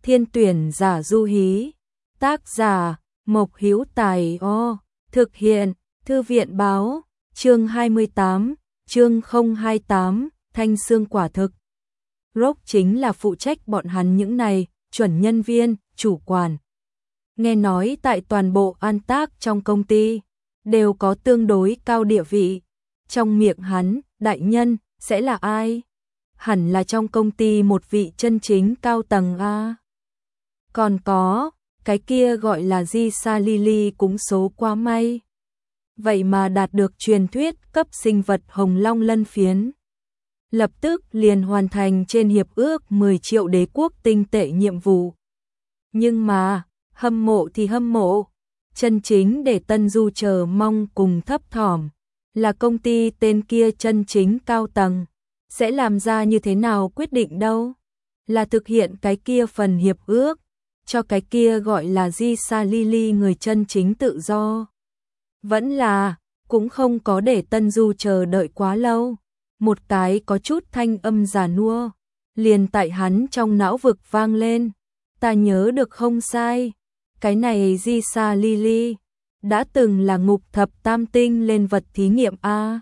Thiên tuyển giả du hí. Tác giả Mộc Hữu Tài. Thực hiện Thư viện báo. Chương 28, chương 028, Thanh Xương quả thực. Rock chính là phụ trách bọn hắn những này, chuẩn nhân viên, chủ quản. Nghe nói tại toàn bộ an tác trong công ty, đều có tương đối cao địa vị. Trong miệng hắn, đại nhân, sẽ là ai? Hẳn là trong công ty một vị chân chính cao tầng a. Còn có, cái kia gọi là Di Sa Lily cũng số quá may. Vậy mà đạt được truyền thuyết cấp sinh vật hồng long lân phiến. Lập tức liền hoàn thành trên hiệp ước 10 triệu đế quốc tinh tệ nhiệm vụ. Nhưng mà, hâm mộ thì hâm mộ, chân chính để Tân Du chờ mong cùng thấp thỏm, là công ty tên kia chân chính cao tầng, sẽ làm ra như thế nào quyết định đâu? Là thực hiện cái kia phần hiệp ước, cho cái kia gọi là Di Sa Lily người chân chính tự do. Vẫn là, cũng không có để Tân Du chờ đợi quá lâu. Một cái có chút thanh âm già nua, liền tại hắn trong não vực vang lên. Ta nhớ được không sai, cái này Di Sa Lily đã từng là ngục thập tam tinh lên vật thí nghiệm a.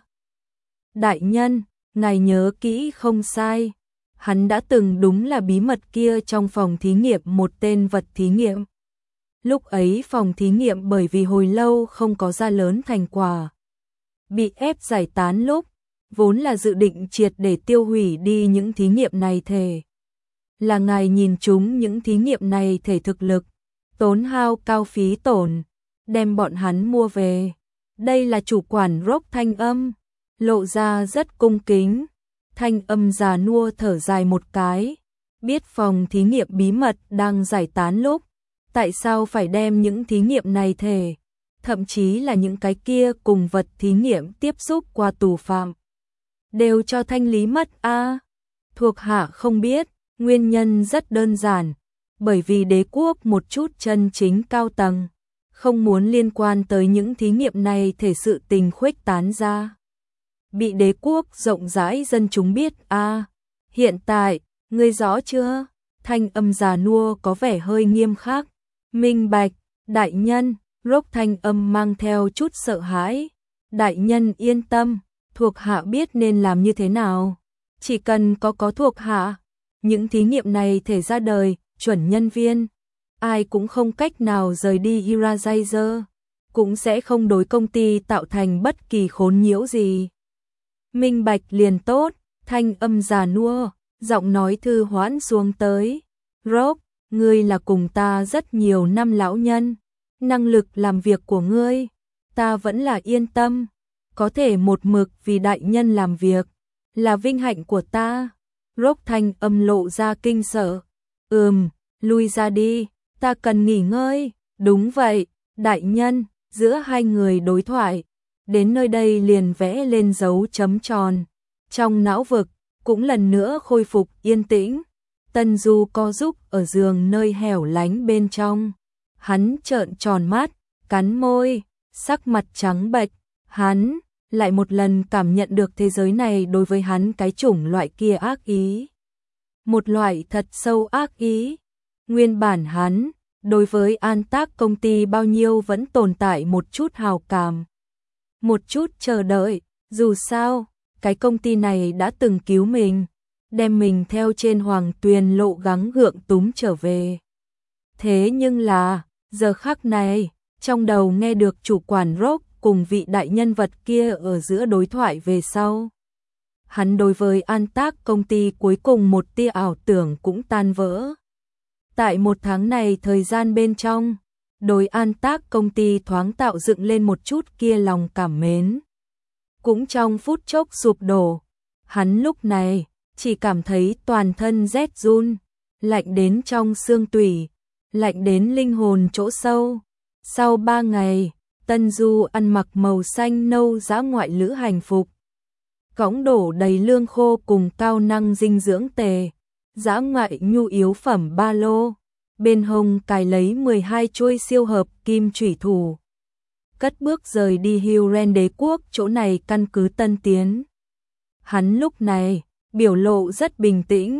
Đại nhân, ngài nhớ kỹ không sai, hắn đã từng đúng là bí mật kia trong phòng thí nghiệm một tên vật thí nghiệm. Lúc ấy phòng thí nghiệm bởi vì hồi lâu không có ra lớn thành quả, bị ép giải tán lúc, vốn là dự định triệt để tiêu hủy đi những thí nghiệm này thể. Là ngài nhìn chúng những thí nghiệm này thể thực lực, tốn hao cao phí tổn, đem bọn hắn mua về. Đây là chủ quản Rock thanh âm, lộ ra rất cung kính. Thanh âm già nua thở dài một cái, biết phòng thí nghiệm bí mật đang giải tán lúc, tại sao phải đem những thí nghiệm này thể, thậm chí là những cái kia cùng vật thí nghiệm tiếp xúc qua tù phạm, đều cho thanh lý mất a. Thuộc hạ không biết, nguyên nhân rất đơn giản, bởi vì đế quốc một chút chân chính cao tầng, không muốn liên quan tới những thí nghiệm này thể sự tình khuếch tán ra. Bị đế quốc rộng rãi dân chúng biết a. Hiện tại, ngươi rõ chưa? Thanh âm già nua có vẻ hơi nghiêm khắc. Minh bạch, đại nhân. Rock thanh âm mang theo chút sợ hãi. Đại nhân yên tâm, thuộc hạ biết nên làm như thế nào. Chỉ cần có thuộc hạ, những thí nghiệm này thể ra đời, chuẩn nhân viên, ai cũng không cách nào rời đi Hirazizer, cũng sẽ không đối công ty tạo thành bất kỳ khốn nhiễu gì. Minh bạch liền tốt. Thanh âm già nua, giọng nói thư hoãn xuống tới. Rock, ngươi là cùng ta rất nhiều năm lão nhân, năng lực làm việc của ngươi, ta vẫn là yên tâm, có thể một mực vì đại nhân làm việc, là vinh hạnh của ta. Rock thanh âm lộ ra kinh sợ. Lui ra đi, ta cần nghỉ ngơi. Đúng vậy, đại nhân. Giữa hai người đối thoại, đến nơi đây liền vẽ lên dấu chấm tròn. Trong não vực, cũng lần nữa khôi phục yên tĩnh. Tân Du co giúp ở giường nơi hẻo lánh bên trong. Hắn trợn tròn mắt, cắn môi, sắc mặt trắng bệch. Hắn lại một lần cảm nhận được thế giới này đối với hắn cái chủng loại kia ác ý. Một loại thật sâu ác ý. Nguyên bản hắn, đối với an tác công ty bao nhiêu vẫn tồn tại một chút hào cảm. Một chút chờ đợi, dù sao, cái công ty này đã từng cứu mình, đem mình theo trên hoàng tuyền lộ gắng gượng túm trở về. Thế nhưng là, giờ khắc này, trong đầu nghe được chủ quản Rock cùng vị đại nhân vật kia ở giữa đối thoại về sau. Hắn đối với an tác công ty cuối cùng một tia ảo tưởng cũng tan vỡ. Tại một tháng này thời gian bên trong, đối an tác công ty thoáng tạo dựng lên một chút kia lòng cảm mến. Cũng trong phút chốc sụp đổ, hắn lúc này chỉ cảm thấy toàn thân rét run, lạnh đến trong xương tủy, lạnh đến linh hồn chỗ sâu. Sau 3 ngày, Tân Du ăn mặc màu xanh nâu dã ngoại lữ hành phục, cõng đổ đầy lương khô cùng cao năng dinh dưỡng tề, dã ngoại nhu yếu phẩm ba lô, bên hông cài lấy 12 chuôi siêu hợp kim chủy thủ. Cất bước rời đi Huron đế quốc chỗ này căn cứ tân tiến. Hắn lúc này, biểu lộ rất bình tĩnh,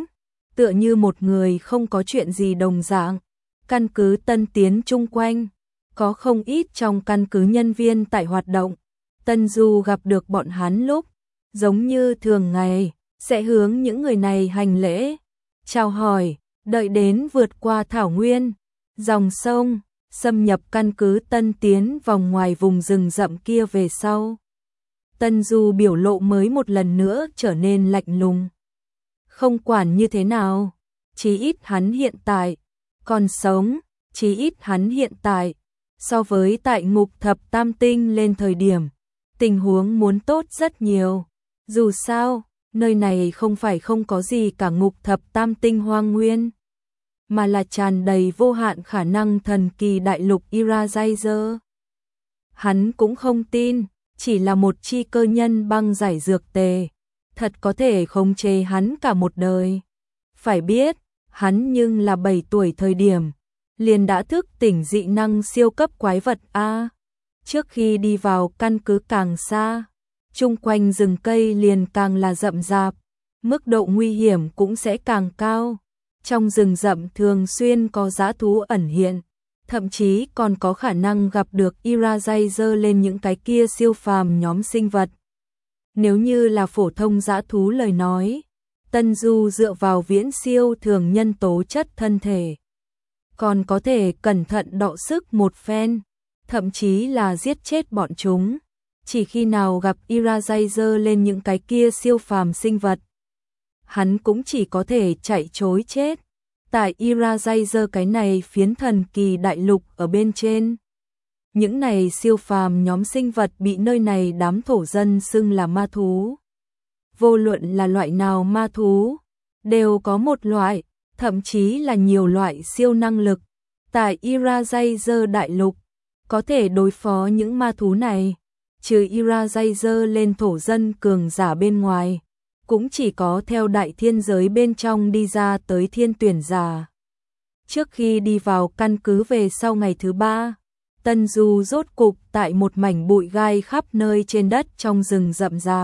tựa như một người không có chuyện gì đồng dạng. Căn cứ Tân Tiến chung quanh, có không ít trong căn cứ nhân viên tại hoạt động. Tân Du gặp được bọn hắn lúc, giống như thường ngày, sẽ hướng những người này hành lễ, chào hỏi, đợi đến vượt qua thảo nguyên, dòng sông, xâm nhập căn cứ Tân Tiến vòng ngoài vùng rừng rậm kia về sau. Tân Du biểu lộ mới một lần nữa trở nên lạnh lùng. Không quản như thế nào, chí ít hắn hiện tại còn sống, chí ít hắn hiện tại so với tại ngục thập tam tinh lên thời điểm, tình huống muốn tốt rất nhiều. Dù sao, nơi này không phải không có gì cả ngục thập tam tinh hoang nguyên, mà là tràn đầy vô hạn khả năng thần kỳ đại lục Eraser. Hắn cũng không tin, chỉ là một chi cơ nhân băng giải dược tề, thật có thể khống chế hắn cả một đời. Phải biết, hắn nhưng là 7 tuổi thời điểm, liền đã thức tỉnh dị năng siêu cấp quái vật A. Trước khi đi vào căn cứ càng xa, chung quanh rừng cây liền càng là rậm rạp, mức độ nguy hiểm cũng sẽ càng cao. Trong rừng rậm thường xuyên có dã thú ẩn hiện, thậm chí còn có khả năng gặp được Eraser lên những cái kia siêu phàm nhóm sinh vật. Nếu như là phổ thông dã thú lời nói, Tân Du dựa vào viễn siêu thường nhân tố chất thân thể, còn có thể cẩn thận đọ sức một phen, thậm chí là giết chết bọn chúng. Chỉ khi nào gặp Eraser lên những cái kia siêu phàm sinh vật, hắn cũng chỉ có thể chạy trối chết. Tại Eraser cái này phiến thần kỳ đại lục ở bên trên, những này siêu phàm nhóm sinh vật bị nơi này đám thổ dân xưng là ma thú. Vô luận là loại nào ma thú, đều có một loại, thậm chí là nhiều loại siêu năng lực. Tại Eraser đại lục, có thể đối phó những ma thú này, trừ Eraser lên thổ dân cường giả bên ngoài, cũng chỉ có theo đại thiên giới bên trong đi ra tới thiên tuyển giả. Trước khi đi vào căn cứ về sau ngày thứ 3, Tân Du rốt cục tại một mảnh bụi gai khắp nơi trên đất trong rừng rậm rạp,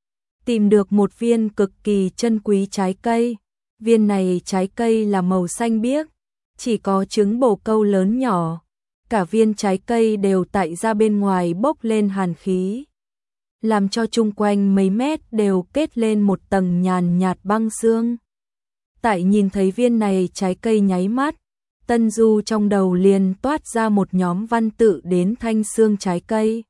tìm được một viên cực kỳ chân quý trái cây. Viên này trái cây là màu xanh biếc, chỉ có trứng bồ câu lớn nhỏ, cả viên trái cây đều tại ra bên ngoài bốc lên hàn khí, làm cho chung quanh mấy mét đều kết lên một tầng nhàn nhạt băng sương. Tại nhìn thấy viên này trái cây nháy mắt, Tân Du trong đầu liền toát ra một nhóm văn tự đến thanh xương trái cây.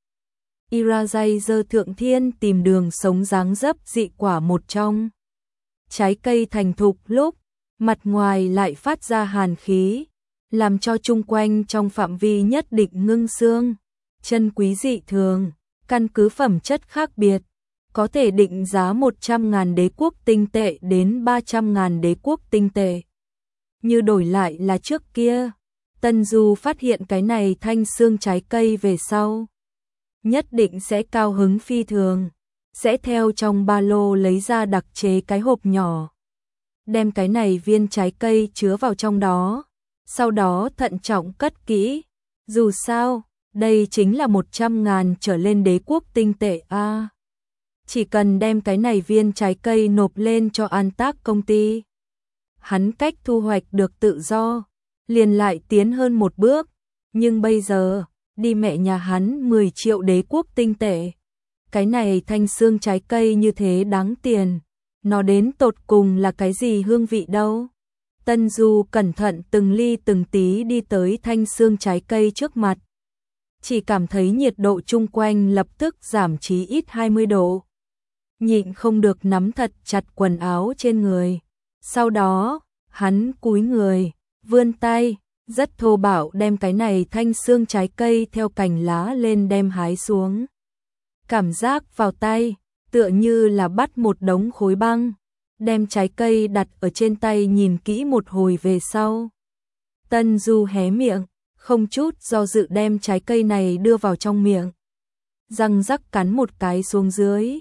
Eraser thượng thiên tìm đường sống dáng dấp dị quả một trong. Trái cây thành thục lúc, mặt ngoài lại phát ra hàn khí, làm cho chung quanh trong phạm vi nhất định ngưng xương. Chân quý dị thường, căn cứ phẩm chất khác biệt, có thể định giá 100.000 đế quốc tinh tệ đến 300.000 đế quốc tinh tệ. Như đổi lại là trước kia, Tân Du phát hiện cái này thanh xương trái cây về sau, nhất định sẽ cao hứng phi thường, sẽ theo trong ba lô lấy ra đặc chế cái hộp nhỏ, đem cái này viên trái cây chứa vào trong đó, sau đó thận trọng cất kỹ. Dù sao, đây chính là 100.000 trở lên đế quốc tinh tệ a. Chỉ cần đem cái này viên trái cây nộp lên cho An Tác công ty, hắn cách thu hoạch được tự do, liền lại tiến hơn một bước. Nhưng bây giờ, đi mẹ nhà hắn 10 triệu đế quốc tinh tệ. Cái này thanh xương trái cây như thế đáng tiền, nó đến tột cùng là cái gì hương vị đâu. Tân Du cẩn thận từng ly từng tí đi tới thanh xương trái cây trước mặt, chỉ cảm thấy nhiệt độ chung quanh lập tức giảm chí ít 20 độ. Nhịn không được nắm thật chặt quần áo trên người. Sau đó, hắn cúi người, vươn tay, rất thô bạo đem cái này thanh xương trái cây theo cành lá lên đem hái xuống. Cảm giác vào tay, tựa như là bắt một đống khối băng, đem trái cây đặt ở trên tay nhìn kỹ một hồi về sau. Tân Du hé miệng, không chút do dự đem trái cây này đưa vào trong miệng. Răng rắc cắn một cái xuống dưới.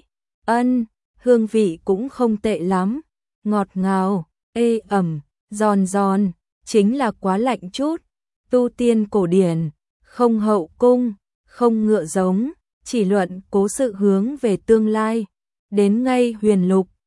Hương vị cũng không tệ lắm, ngọt ngào, ê ẩm, giòn giòn, chính là quá lạnh chút. Tu tiên cổ điển, không hậu cung, không ngựa giống, chỉ luận cố sự hướng về tương lai, đến ngay huyền lục,